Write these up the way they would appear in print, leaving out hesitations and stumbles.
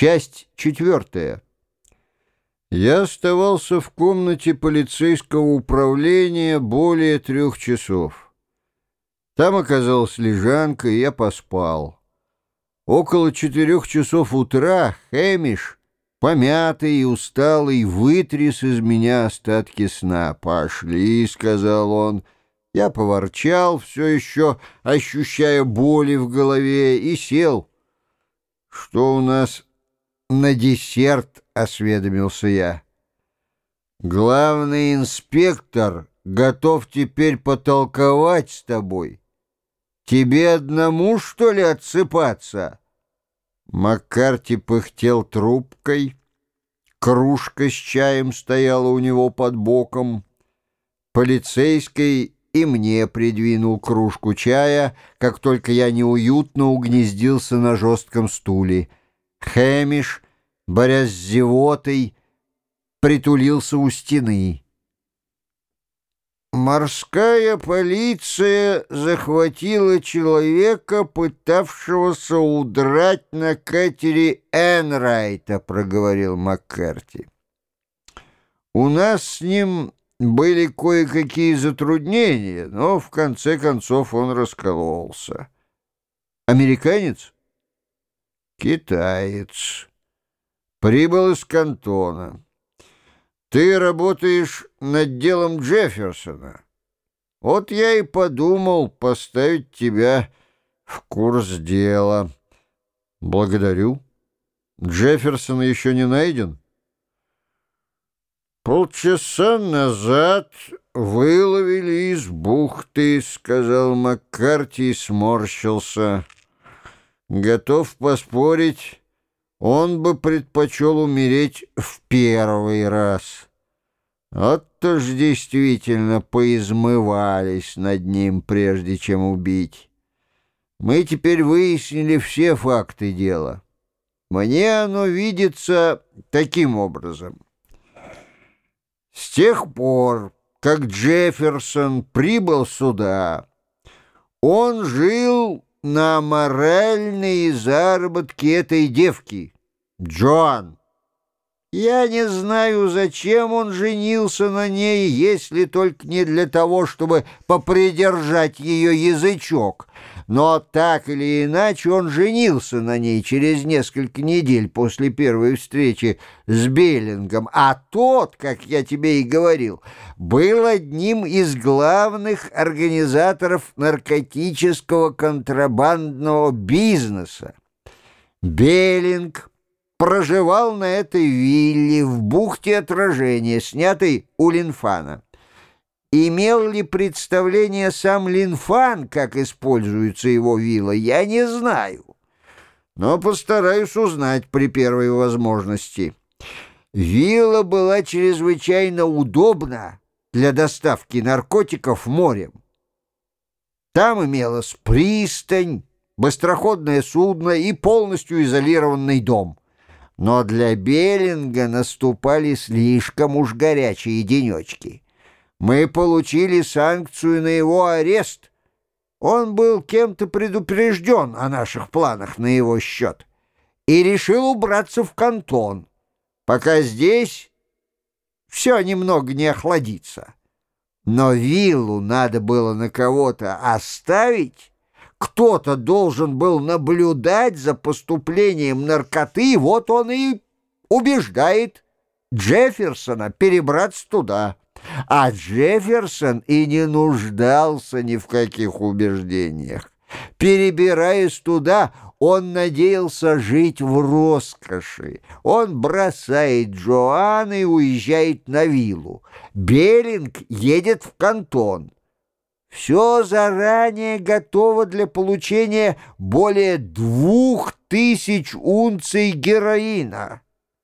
Часть четвертая. Я оставался в комнате полицейского управления более 3 часов. Там оказалась лежанка, и я поспал. Около 4 часов утра Хэмиш, помятый и усталый, вытряс из меня остатки сна. «Пошли», — сказал он. Я поворчал, все еще ощущая боли в голове, и сел. «Что у нас на десерт?» — осведомился я. «Главный инспектор готов теперь потолковать с тобой. Тебе одному, что ли, отсыпаться?» Маккарти пыхтел трубкой. Кружка с чаем стояла у него под боком. Полицейский и мне придвинул кружку чая, как только я неуютно угнездился на жестком стуле. Хэмиш, борясь с зевотой, притулился у стены. «Морская полиция захватила человека, пытавшегося удрать на катере Энрайта», — проговорил Маккарти. «У нас с ним были кое-какие затруднения, но в конце концов он раскололся». «Американец?» «Китаец. Прибыл из Кантона. Ты работаешь над делом Джефферсона. Вот я и подумал поставить тебя в курс дела». «Благодарю. Джефферсон еще не найден?» «Полчаса назад выловили из бухты», — сказал Маккарти и сморщился. «Готов поспорить, он бы предпочел умереть в первый раз. Вот-то ж действительно поизмывались над ним, прежде чем убить. Мы теперь выяснили все факты дела. Мне оно видится таким образом. С тех пор, как Джефферсон прибыл сюда, он жил на моральные заработки этой девки, Джоан. Я не знаю, зачем он женился на ней, если только не для того, чтобы попридержать ее язычок. Но так или иначе он женился на ней через несколько недель после первой встречи с Беллингом, а тот, как я тебе и говорил, был одним из главных организаторов наркотического контрабандного бизнеса. Беллинг проживал на этой вилле в бухте Отражения, снятой у Линфана. Имел ли представление сам Линфан, как используется его вилла, я не знаю, но постараюсь узнать при первой возможности. Вилла была чрезвычайно удобна для доставки наркотиков морем. Там имелась пристань, быстроходное судно и полностью изолированный дом. Но для Беллинга наступали слишком уж горячие денечки. Мы получили санкцию на его арест. Он был кем-то предупрежден о наших планах на его счет и решил убраться в Кантон, пока здесь все немного не охладится. Но виллу надо было на кого-то оставить, кто-то должен был наблюдать за поступлением наркоты, вот он и убеждает Джефферсона перебраться туда. А Джефферсон и не нуждался ни в каких убеждениях. Перебираясь туда, он надеялся жить в роскоши. Он бросает Джоан и уезжает на виллу. Беллинг едет в Кантон. Все заранее готово для получения более 2000 унций героина.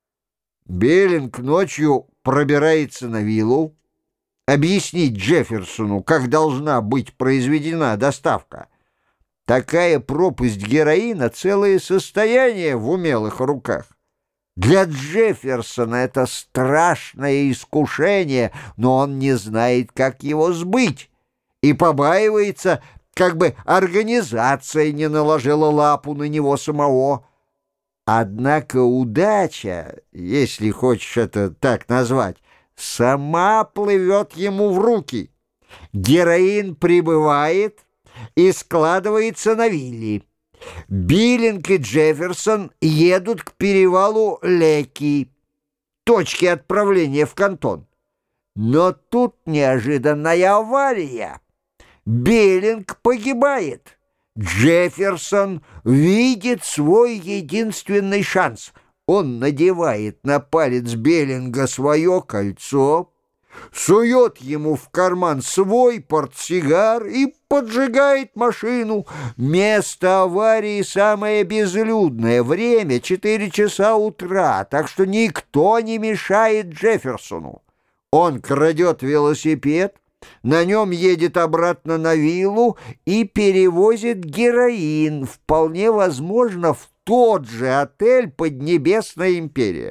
Беллинг ночью пробирается на виллу, объяснить Джефферсону, как должна быть произведена доставка. Такая пропасть героина — целое состояние в умелых руках. Для Джефферсона это страшное искушение, но он не знает, как его сбыть, и побаивается, как бы организация не наложила лапу на него самого. Однако удача, если хочешь это так назвать, сама плывет ему в руки. Героин прибывает и складывается на вилле. Биллинг и Джефферсон едут к перевалу Леки, точке отправления в Кантон. Но тут неожиданная авария. Биллинг погибает. Джефферсон видит свой единственный шанс. Он надевает на палец Биллинга свое кольцо, сует ему в карман свой портсигар и поджигает машину. Место аварии самое безлюдное, время 4 часа утра, так что никто не мешает Джефферсону. Он крадет велосипед, на нем едет обратно на виллу и перевозит героин, вполне возможно, в тот же отель «Поднебесная империя».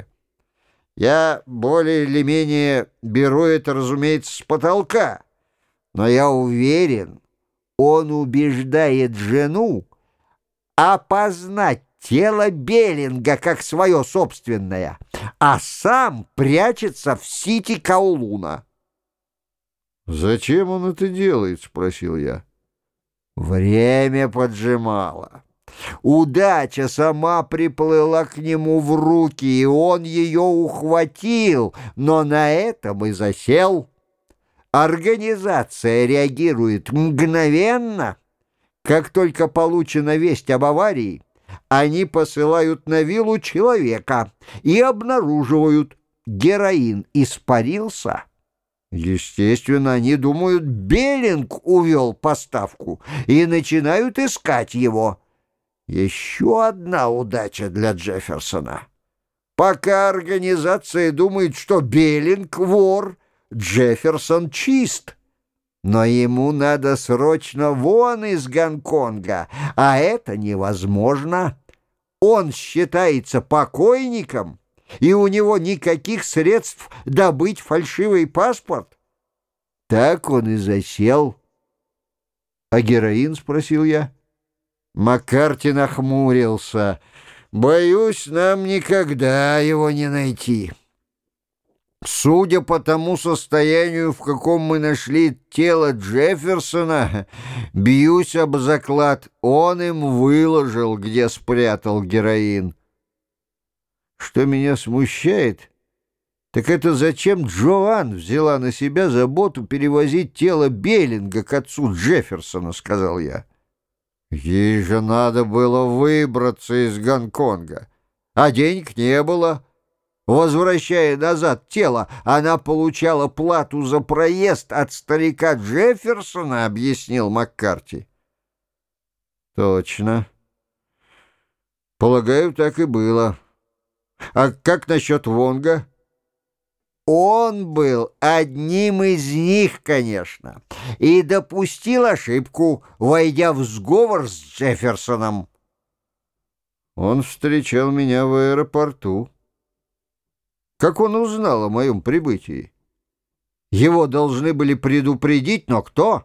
Я более или менее беру это, разумеется, с потолка, но я уверен, он убеждает жену опознать тело Биллинга как свое собственное, а сам прячется в Сити Каулуна. «Зачем он это делает?» — спросил я. Время поджимало. Удача сама приплыла к нему в руки, и он ее ухватил, но на этом и засел. Организация реагирует мгновенно. Как только получена весть об аварии, они посылают на виллу человека и обнаруживают, героин испарился. Естественно, они думают, Биллинг увел поставку и начинают искать его. Еще одна удача для Джефферсона. Пока организация думает, что Биллинг вор, Джефферсон чист. Но ему надо срочно вон из Гонконга, а это невозможно. Он считается покойником, и у него никаких средств добыть фальшивый паспорт. Так он и засел. «А героин?» — спросил я. Маккарти нахмурился. «Боюсь, нам никогда его не найти. Судя по тому состоянию, в каком мы нашли тело Джефферсона, бьюсь об заклад, он им выложил, где спрятал героин. Что меня смущает, так это зачем Джоан взяла на себя заботу перевозить тело Биллинга к отцу Джефферсона», — сказал я. «Ей же надо было выбраться из Гонконга, а денег не было. Возвращая назад тело, она получала плату за проезд от старика Джефферсона», — объяснил Маккарти. «Точно. Полагаю, так и было. А как насчет Вонга?» «Он был одним из них, конечно, и допустил ошибку, войдя в сговор с Джефферсоном». «Он встречал меня в аэропорту. Как он узнал о моем прибытии? Его должны были предупредить, но кто?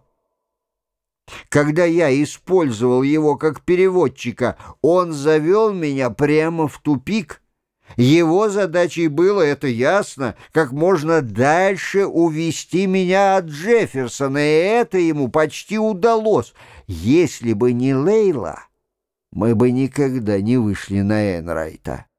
Когда я использовал его как переводчика, он завел меня прямо в тупик. Его задачей было, это ясно, как можно дальше увести меня от Джефферсона, и это ему почти удалось. Если бы не Лейла, мы бы никогда не вышли на Энрайта».